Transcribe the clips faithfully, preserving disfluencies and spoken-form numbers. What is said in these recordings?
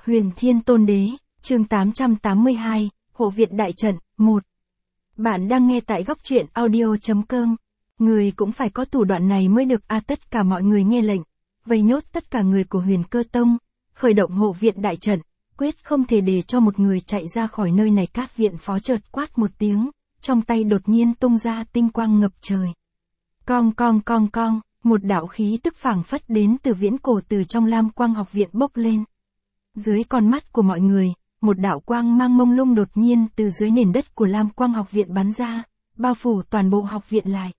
Huyền Thiên Tôn Đế, chương tám trăm tám mươi hai, Hộ Viện Đại Trận, một. Bạn đang nghe tại góc truyện audio chấm com. Người cũng phải có thủ đoạn này mới được a à, tất cả mọi người nghe lệnh. Vây nhốt tất cả người của Huyền Cơ Tông, khởi động Hộ Viện Đại Trận, quyết không thể để cho một người chạy ra khỏi nơi này. Các viện phó chợt quát một tiếng, trong tay đột nhiên tung ra tinh quang ngập trời. Cong cong cong cong, một đạo khí tức phảng phất đến từ viễn cổ từ trong Lam Quang Học Viện bốc lên. Dưới con mắt của mọi người, một đạo quang mang mông lung đột nhiên từ dưới nền đất của Lam Quang Học Viện bắn ra, bao phủ toàn bộ học viện lại.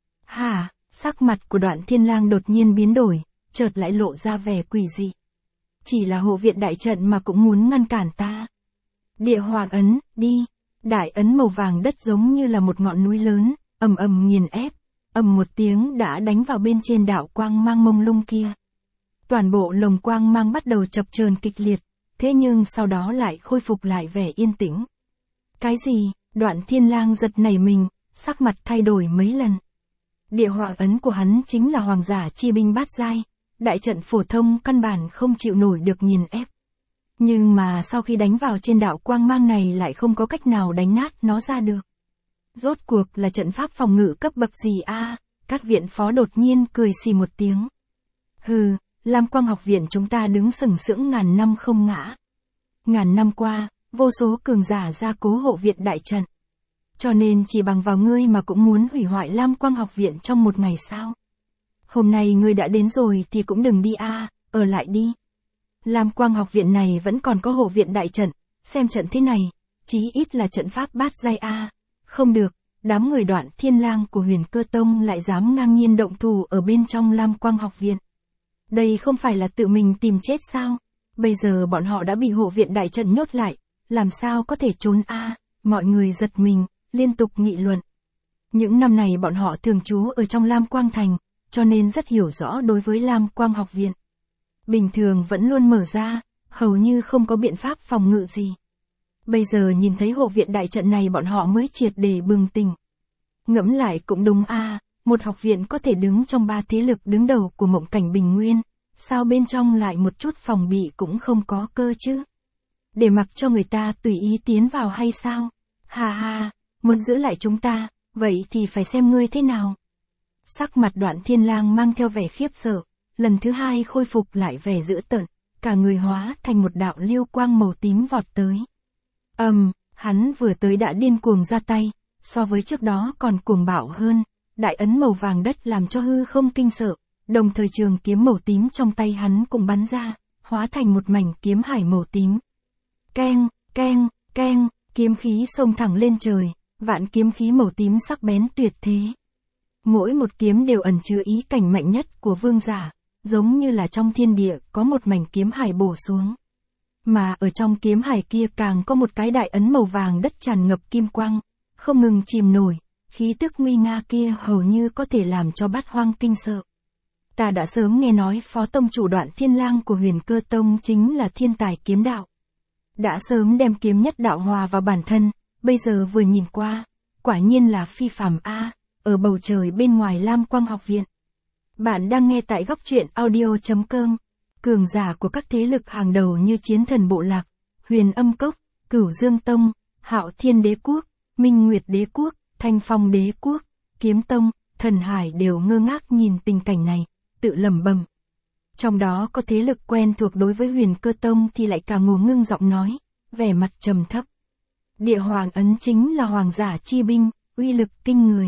Hả, sắc mặt của Đoạn Thiên Lang đột nhiên biến đổi, chợt lại lộ ra vẻ quỷ dị. Chỉ là hộ viện đại trận mà cũng muốn ngăn cản ta. Địa Hỏa ấn, đi. Đại ấn màu vàng đất giống như là một ngọn núi lớn, ầm ầm nghiền ép, ầm một tiếng đã đánh vào bên trên đạo quang mang mông lung kia. Toàn bộ lồng quang mang bắt đầu chập chờn kịch liệt, thế nhưng sau đó lại khôi phục lại vẻ yên tĩnh. Cái gì? Đoạn Thiên Lang giật nảy mình, sắc mặt thay đổi mấy lần. Địa Hỏa ấn của hắn chính là hoàng giả chi binh bát giai, đại trận phổ thông căn bản không chịu nổi được nghiền ép. Nhưng mà sau khi đánh vào trên đạo quang mang này lại không có cách nào đánh nát nó ra được. Rốt cuộc là trận pháp phòng ngự cấp bậc gì a? À? Các viện phó đột nhiên cười xì một tiếng. Hừ, Lam Quang Học Viện chúng ta đứng sừng sững ngàn năm không ngã. Ngàn năm qua, vô số cường giả gia cố hộ viện đại trận. Cho nên chỉ bằng vào ngươi mà cũng muốn hủy hoại Lam Quang Học Viện trong một ngày sao? Hôm nay ngươi đã đến rồi thì cũng đừng đi a, à, ở lại đi. Lam Quang Học Viện này vẫn còn có hộ viện đại trận, xem trận thế này, chí ít là trận pháp bát giai a. À. Không được, đám người Đoạn Thiên Lang của Huyền Cơ Tông lại dám ngang nhiên động thủ ở bên trong Lam Quang Học Viện. Đây không phải là tự mình tìm chết sao? Bây giờ bọn họ đã bị hộ viện đại trận nhốt lại, làm sao có thể trốn a? À? Mọi người giật mình, liên tục nghị luận. Những năm này bọn họ thường trú ở trong Lam Quang Thành, cho nên rất hiểu rõ đối với Lam Quang Học Viện. Bình thường vẫn luôn mở ra, hầu như không có biện pháp phòng ngự gì. Bây giờ nhìn thấy hộ viện đại trận này bọn họ mới triệt để bừng tỉnh. Ngẫm lại cũng đúng a, à, một học viện có thể đứng trong ba thế lực đứng đầu của Mộng Cảnh Bình Nguyên, sao bên trong lại một chút phòng bị cũng không có cơ chứ? Để mặc cho người ta tùy ý tiến vào hay sao? Ha ha, muốn giữ lại chúng ta, vậy thì phải xem ngươi thế nào. Sắc mặt Đoạn Thiên Lang mang theo vẻ khiếp sợ, lần thứ hai khôi phục lại vẻ dữ tợn, cả người hóa thành một đạo liêu quang màu tím vọt tới. Ầm, um, hắn vừa tới đã điên cuồng ra tay, so với trước đó còn cuồng bạo hơn, đại ấn màu vàng đất làm cho hư không kinh sợ, đồng thời trường kiếm màu tím trong tay hắn cũng bắn ra, hóa thành một mảnh kiếm hải màu tím. Keng, keng, keng, kiếm khí xông thẳng lên trời, vạn kiếm khí màu tím sắc bén tuyệt thế. Mỗi một kiếm đều ẩn chứa ý cảnh mạnh nhất của vương giả, giống như là trong thiên địa có một mảnh kiếm hải bổ xuống. Mà ở trong kiếm hải kia càng có một cái đại ấn màu vàng đất tràn ngập kim quang, không ngừng chìm nổi, khí tức nguy nga kia hầu như có thể làm cho bát hoang kinh sợ. Ta đã sớm nghe nói phó tông chủ Đoạn Thiên Lang của Huyền Cơ Tông chính là thiên tài kiếm đạo. Đã sớm đem kiếm nhất đạo hòa vào bản thân, bây giờ vừa nhìn qua, quả nhiên là phi phàm a, ở bầu trời bên ngoài Lam Quang Học Viện. Bạn đang nghe tại góc truyện audio chấm com. Cường giả của các thế lực hàng đầu như Chiến Thần Bộ Lạc, Huyền Âm Cốc, Cửu Dương Tông, Hạo Thiên Đế Quốc, Minh Nguyệt Đế Quốc, Thanh Phong Đế Quốc, Kiếm Tông, Thần Hải đều ngơ ngác nhìn tình cảnh này, tự lẩm bẩm. Trong đó có thế lực quen thuộc đối với Huyền Cơ Tông thì lại cả ngô ngưng giọng nói, vẻ mặt trầm thấp. Địa Hỏa ấn chính là hoàng giả chi binh, uy lực kinh người.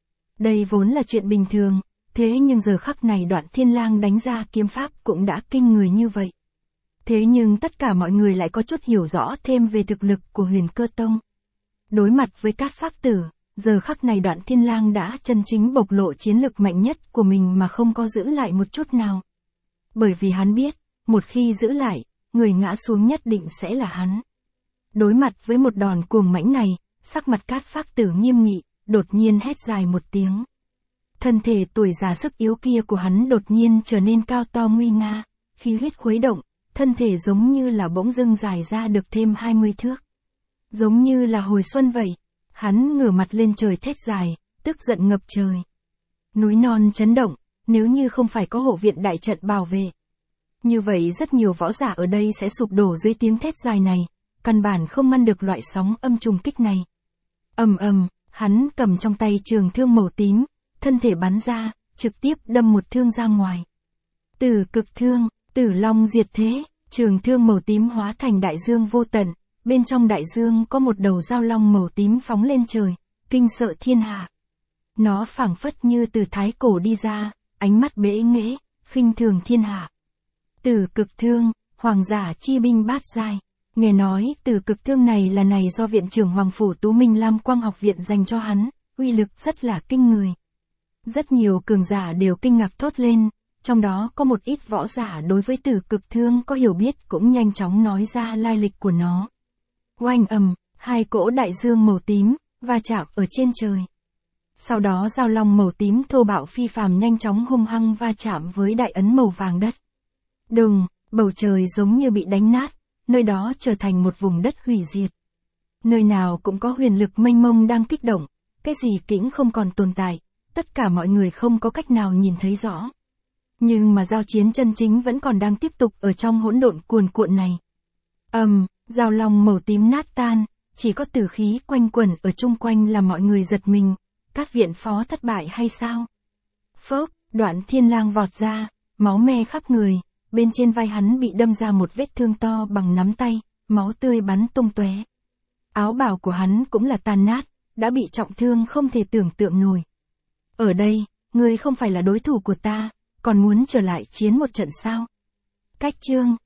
Đây vốn là chuyện bình thường, thế nhưng giờ khắc này Đoạn Thiên Lang đánh ra kiếm pháp cũng đã kinh người như vậy. Thế nhưng tất cả mọi người lại có chút hiểu rõ thêm về thực lực của Huyền Cơ Tông. Đối mặt với Cát Phác Tử, giờ khắc này Đoạn Thiên Lang đã chân chính bộc lộ chiến lực mạnh nhất của mình mà không có giữ lại một chút nào. Bởi vì hắn biết, một khi giữ lại, người ngã xuống nhất định sẽ là hắn. Đối mặt với một đòn cuồng mãnh này, sắc mặt Cát Phác Tử nghiêm nghị, đột nhiên hét dài một tiếng. Thân thể tuổi già sức yếu kia của hắn đột nhiên trở nên cao to nguy nga, khí huyết khuấy động, thân thể giống như là bỗng dưng dài ra được thêm hai mươi thước. Giống như là hồi xuân vậy, hắn ngửa mặt lên trời thét dài, tức giận ngập trời. Núi non chấn động, nếu như không phải có hộ viện đại trận bảo vệ. Như vậy rất nhiều võ giả ở đây sẽ sụp đổ dưới tiếng thét dài này, căn bản không ngăn được loại sóng âm trùng kích này. Ầm ầm, hắn cầm trong tay trường thương màu tím, thân thể bắn ra, trực tiếp đâm một thương ra ngoài. Tử cực thương, Tử Long diệt thế, trường thương màu tím hóa thành đại dương vô tận, bên trong đại dương có một đầu dao long màu tím phóng lên trời, kinh sợ thiên hạ. Nó phảng phất như từ thái cổ đi ra, ánh mắt bẽ nghễ, khinh thường thiên hạ. Tử cực thương, hoàng giả chi binh bát giai. Nghe nói tử cực thương này là này do viện trưởng Hoàng Phủ Tú Minh Lam Quang học viện dành cho hắn, uy lực rất là kinh người. Rất nhiều cường giả đều kinh ngạc thốt lên, trong đó có một ít võ giả đối với tử cực thương có hiểu biết cũng nhanh chóng nói ra lai lịch của nó. Oanh ầm, hai cỗ đại dương màu tím, va chạm ở trên trời. Sau đó dao long màu tím thô bạo phi phàm nhanh chóng hung hăng va chạm với đại ấn màu vàng đất. Đùng, bầu trời giống như bị đánh nát, nơi đó trở thành một vùng đất hủy diệt. Nơi nào cũng có huyền lực mênh mông đang kích động, cái gì cũng không còn tồn tại, tất cả mọi người không có cách nào nhìn thấy rõ. Nhưng mà giao chiến chân chính vẫn còn đang tiếp tục ở trong hỗn độn cuồn cuộn này. Ầm, um, dao long màu tím nát tan, chỉ có tử khí quanh quẩn ở chung quanh làm mọi người giật mình, các viện phó thất bại hay sao? Phốc, Đoạn Thiên Lang vọt ra, máu me khắp người, bên trên vai hắn bị đâm ra một vết thương to bằng nắm tay, máu tươi bắn tung tóe. Áo bào của hắn cũng là tan nát, đã bị trọng thương không thể tưởng tượng nổi. Ở đây, ngươi không phải là đối thủ của ta, còn muốn trở lại chiến một trận sao? Cách chương